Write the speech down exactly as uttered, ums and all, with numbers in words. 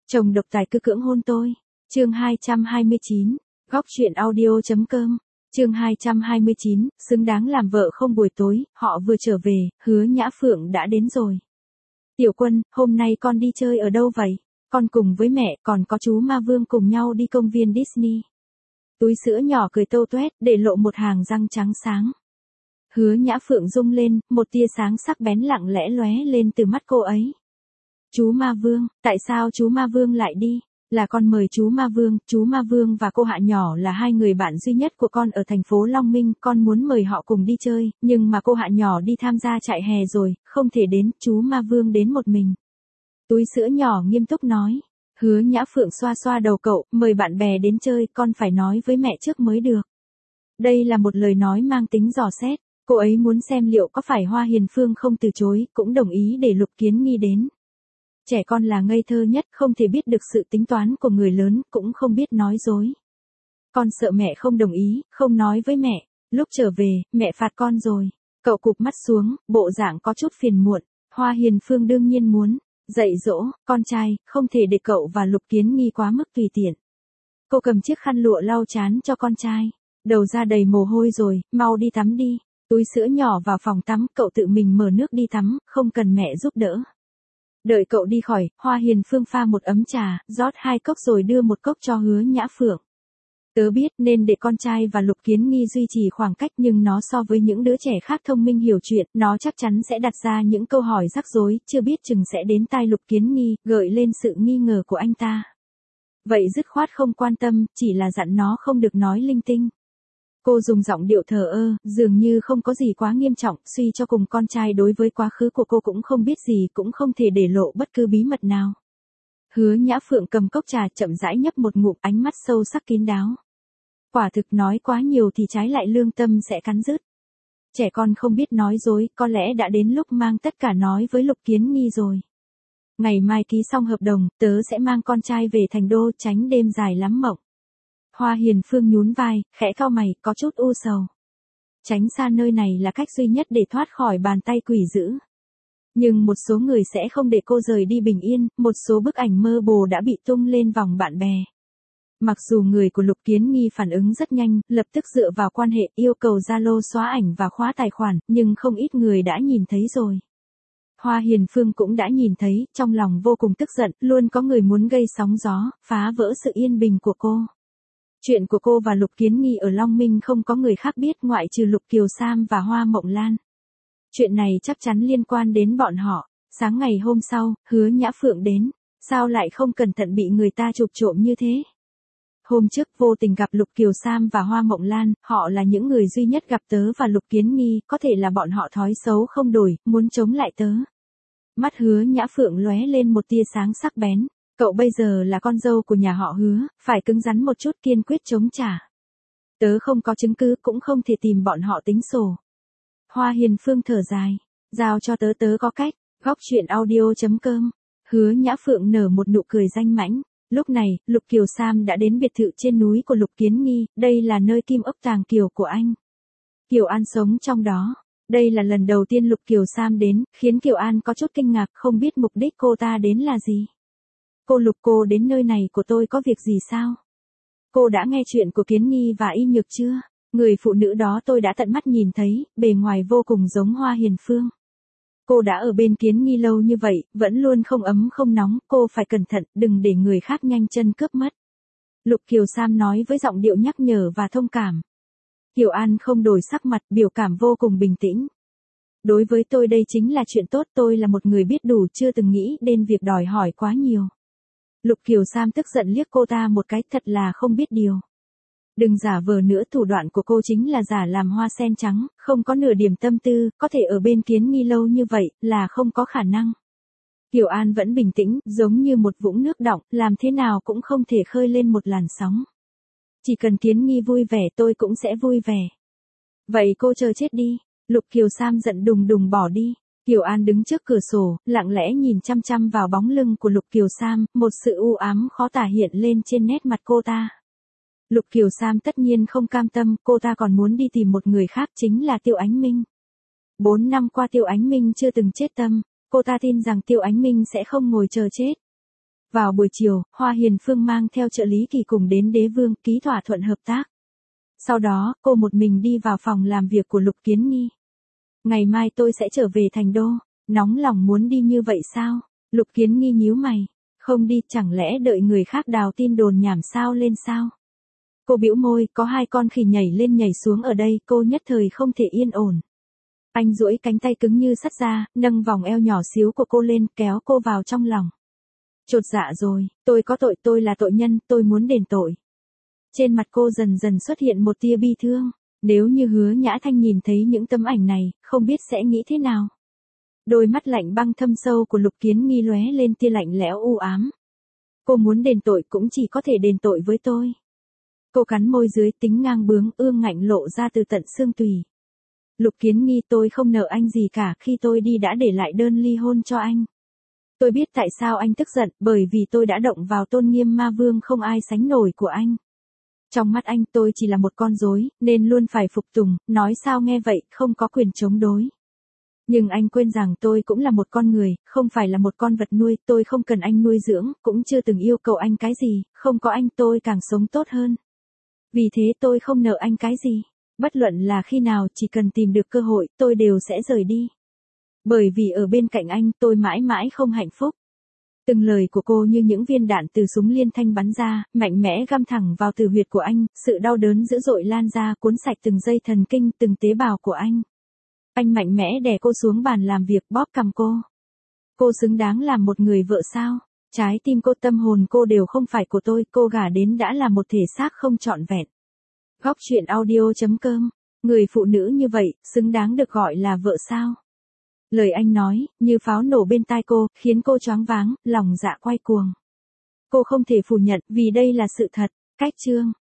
Chồng độc tài cứ cưỡng hôn tôi. Chương hai trăm hai mươi chín, góc truyện audio chấm com. Chương hai trăm hai mươi chín, xứng đáng làm vợ không buổi tối, họ vừa trở về, Hứa Nhã Phượng đã đến rồi. Tiểu Quân, hôm nay con đi chơi ở đâu vậy? Con cùng với mẹ, còn có chú Ma Vương cùng nhau đi công viên Disney. Túi sữa nhỏ cười tâu toét, để lộ một hàng răng trắng sáng. Hứa Nhã Phượng rung lên, một tia sáng sắc bén lặng lẽ lóe lên từ mắt cô ấy. Chú Ma Vương, tại sao chú Ma Vương lại đi? Là con mời chú Ma Vương, chú Ma Vương và cô Hạ Nhỏ là hai người bạn duy nhất của con ở thành phố Long Minh, con muốn mời họ cùng đi chơi, nhưng mà cô Hạ Nhỏ đi tham gia trại hè rồi, không thể đến, chú Ma Vương đến một mình. Túi sữa nhỏ nghiêm túc nói. Hứa Nhã Phượng xoa xoa đầu cậu, mời bạn bè đến chơi, con phải nói với mẹ trước mới được. Đây là một lời nói mang tính dò xét, cô ấy muốn xem liệu có phải Hoa Hiền Phương không từ chối, cũng đồng ý để Lục Kiến Nghi đến. Trẻ con là ngây thơ nhất, không thể biết được sự tính toán của người lớn, cũng không biết nói dối. Con sợ mẹ không đồng ý, không nói với mẹ. Lúc trở về, mẹ phạt con rồi. Cậu cụp mắt xuống, bộ dạng có chút phiền muộn. Hoa Hiền Phương đương nhiên muốn dạy dỗ con trai, không thể để cậu và Lục Kiến Nghi quá mức tùy tiện. Cô cầm chiếc khăn lụa lau trán cho con trai. Đầu ra đầy mồ hôi rồi, mau đi tắm đi. Túi sữa nhỏ vào phòng tắm, cậu tự mình mở nước đi tắm, không cần mẹ giúp đỡ. Đợi cậu đi khỏi, Hoa Hiền Phương pha một ấm trà, rót hai cốc rồi đưa một cốc cho Hứa Nhã Phượng. Tớ biết nên để con trai và Lục Kiến Nghi duy trì khoảng cách, nhưng nó so với những đứa trẻ khác thông minh hiểu chuyện, nó chắc chắn sẽ đặt ra những câu hỏi rắc rối, chưa biết chừng sẽ đến tai Lục Kiến Nghi, gợi lên sự nghi ngờ của anh ta. Vậy dứt khoát không quan tâm, chỉ là dặn nó không được nói linh tinh. Cô dùng giọng điệu thờ ơ, dường như không có gì quá nghiêm trọng, suy cho cùng con trai đối với quá khứ của cô cũng không biết gì, cũng không thể để lộ bất cứ bí mật nào. Hứa Nhã Phượng cầm cốc trà chậm rãi nhấp một ngụm, ánh mắt sâu sắc kín đáo. Quả thực nói quá nhiều thì trái lại lương tâm sẽ cắn rứt. Trẻ con không biết nói dối, có lẽ đã đến lúc mang tất cả nói với Lục Kiến Nghi rồi. Ngày mai ký xong hợp đồng, tớ sẽ mang con trai về thành đô, tránh đêm dài lắm mộng. Hoa Hiền Phương nhún vai, khẽ cau mày, có chút u sầu. Tránh xa nơi này là cách duy nhất để thoát khỏi bàn tay quỷ dữ. Nhưng một số người sẽ không để cô rời đi bình yên, một số bức ảnh mơ bồ đã bị tung lên vòng bạn bè. Mặc dù người của Lục Kiến Nghi phản ứng rất nhanh, lập tức dựa vào quan hệ yêu cầu Zalo xóa ảnh và khóa tài khoản, nhưng không ít người đã nhìn thấy rồi. Hoa Hiền Phương cũng đã nhìn thấy, trong lòng vô cùng tức giận, luôn có người muốn gây sóng gió, phá vỡ sự yên bình của cô. Chuyện của cô và Lục Kiến Nghi ở Long Minh không có người khác biết ngoại trừ Lục Kiều Sam và Hoa Mộng Lan. Chuyện này chắc chắn liên quan đến bọn họ. Sáng ngày hôm sau, Hứa Nhã Phượng đến. Sao lại không cẩn thận bị người ta chụp trộm như thế? Hôm trước vô tình gặp Lục Kiều Sam và Hoa Mộng Lan, họ là những người duy nhất gặp tớ và Lục Kiến Nghi, có thể là bọn họ thói xấu không đổi, muốn chống lại tớ. Mắt Hứa Nhã Phượng lóe lên một tia sáng sắc bén. Cậu bây giờ là con dâu của nhà họ Hứa, phải cứng rắn một chút, kiên quyết chống trả. Tớ không có chứng cứ, cũng không thể tìm bọn họ tính sổ. Hoa Hiền Phương thở dài. Giao cho tớ, tớ có cách. Góc truyện audio chấm com. Hứa Nhã Phượng nở một nụ cười danh mãnh. Lúc này, Lục Kiều Sam đã đến biệt thự trên núi của Lục Kiến Nghi, đây là nơi kim ốc tàng kiều của anh. Kiều An sống trong đó. Đây là lần đầu tiên Lục Kiều Sam đến, khiến Kiều An có chút kinh ngạc, không biết mục đích cô ta đến là gì. Cô Lục, cô đến nơi này của tôi có việc gì sao? Cô đã nghe chuyện của Kiến Nghi và Y Nhược chưa? Người phụ nữ đó tôi đã tận mắt nhìn thấy, bề ngoài vô cùng giống Hoa Hiền Phương. Cô đã ở bên Kiến Nghi lâu như vậy, vẫn luôn không ấm không nóng, cô phải cẩn thận, đừng để người khác nhanh chân cướp mất. Lục Kiều Sam nói với giọng điệu nhắc nhở và thông cảm. Kiều An không đổi sắc mặt, biểu cảm vô cùng bình tĩnh. Đối với tôi đây chính là chuyện tốt, tôi là một người biết đủ, chưa từng nghĩ đến việc đòi hỏi quá nhiều. Lục Kiều Sam tức giận liếc cô ta một cái, thật là không biết điều. Đừng giả vờ nữa, thủ đoạn của cô chính là giả làm hoa sen trắng, không có nửa điểm tâm tư, có thể ở bên Kiến Nghi lâu như vậy, là không có khả năng. Kiều An vẫn bình tĩnh, giống như một vũng nước đọng, làm thế nào cũng không thể khơi lên một làn sóng. Chỉ cần Kiến Nghi vui vẻ tôi cũng sẽ vui vẻ. Vậy cô chờ chết đi. Lục Kiều Sam giận đùng đùng bỏ đi. Kiều An đứng trước cửa sổ, lặng lẽ nhìn chăm chăm vào bóng lưng của Lục Kiều Sam, một sự u ám khó tả hiện lên trên nét mặt cô ta. Lục Kiều Sam tất nhiên không cam tâm, cô ta còn muốn đi tìm một người khác, chính là Tiêu Ánh Minh. Bốn năm qua Tiêu Ánh Minh chưa từng chết tâm, cô ta tin rằng Tiêu Ánh Minh sẽ không ngồi chờ chết. Vào buổi chiều, Hoa Hiền Phương mang theo trợ lý Kỳ cùng đến Đế Vương ký thỏa thuận hợp tác. Sau đó, cô một mình đi vào phòng làm việc của Lục Kiến Nghi. Ngày mai tôi sẽ trở về thành đô, nóng lòng muốn đi như vậy sao? Lục Kiến Nghi nhíu mày, không đi chẳng lẽ đợi người khác đào tin đồn nhảm sao lên sao? Cô bĩu môi, có hai con khỉ nhảy lên nhảy xuống ở đây, cô nhất thời không thể yên ổn. Anh duỗi cánh tay cứng như sắt ra, nâng vòng eo nhỏ xíu của cô lên, kéo cô vào trong lòng. Chột dạ rồi, tôi có tội, tôi là tội nhân, tôi muốn đền tội. Trên mặt cô dần dần xuất hiện một tia bi thương, nếu như Hứa Nhã Thanh nhìn thấy những tấm ảnh này, không biết sẽ nghĩ thế nào. Đôi mắt lạnh băng thâm sâu của Lục Kiến Nghi lóe lên tia lạnh lẽo u ám. Cô muốn đền tội cũng chỉ có thể đền tội với tôi. Cô cắn môi dưới tính ngang bướng ương ngạnh lộ ra từ tận xương tùy. Lục Kiến Nghi, tôi không nợ anh gì cả, khi tôi đi đã để lại đơn ly hôn cho anh. Tôi biết tại sao anh tức giận, bởi vì tôi đã động vào tôn nghiêm ma vương không ai sánh nổi của anh. Trong mắt anh tôi chỉ là một con rối, nên luôn phải phục tùng, nói sao nghe vậy, không có quyền chống đối. Nhưng anh quên rằng tôi cũng là một con người, không phải là một con vật nuôi, tôi không cần anh nuôi dưỡng, cũng chưa từng yêu cầu anh cái gì, không có anh tôi càng sống tốt hơn. Vì thế tôi không nợ anh cái gì, bất luận là khi nào chỉ cần tìm được cơ hội, tôi đều sẽ rời đi. Bởi vì ở bên cạnh anh tôi mãi mãi không hạnh phúc. Từng lời của cô như những viên đạn từ súng liên thanh bắn ra, mạnh mẽ găm thẳng vào tử huyệt của anh, sự đau đớn dữ dội lan ra cuốn sạch từng dây thần kinh, từng tế bào của anh. Anh mạnh mẽ đè cô xuống bàn làm việc, bóp cằm cô. Cô xứng đáng làm một người vợ sao? Trái tim cô, tâm hồn cô đều không phải của tôi, cô gả đến đã là một thể xác không trọn vẹn. Góc truyện audio chấm com, người phụ nữ như vậy, xứng đáng được gọi là vợ sao? Lời anh nói, như pháo nổ bên tai cô, khiến cô choáng váng, lòng dạ quay cuồng. Cô không thể phủ nhận, vì đây là sự thật. Cách chương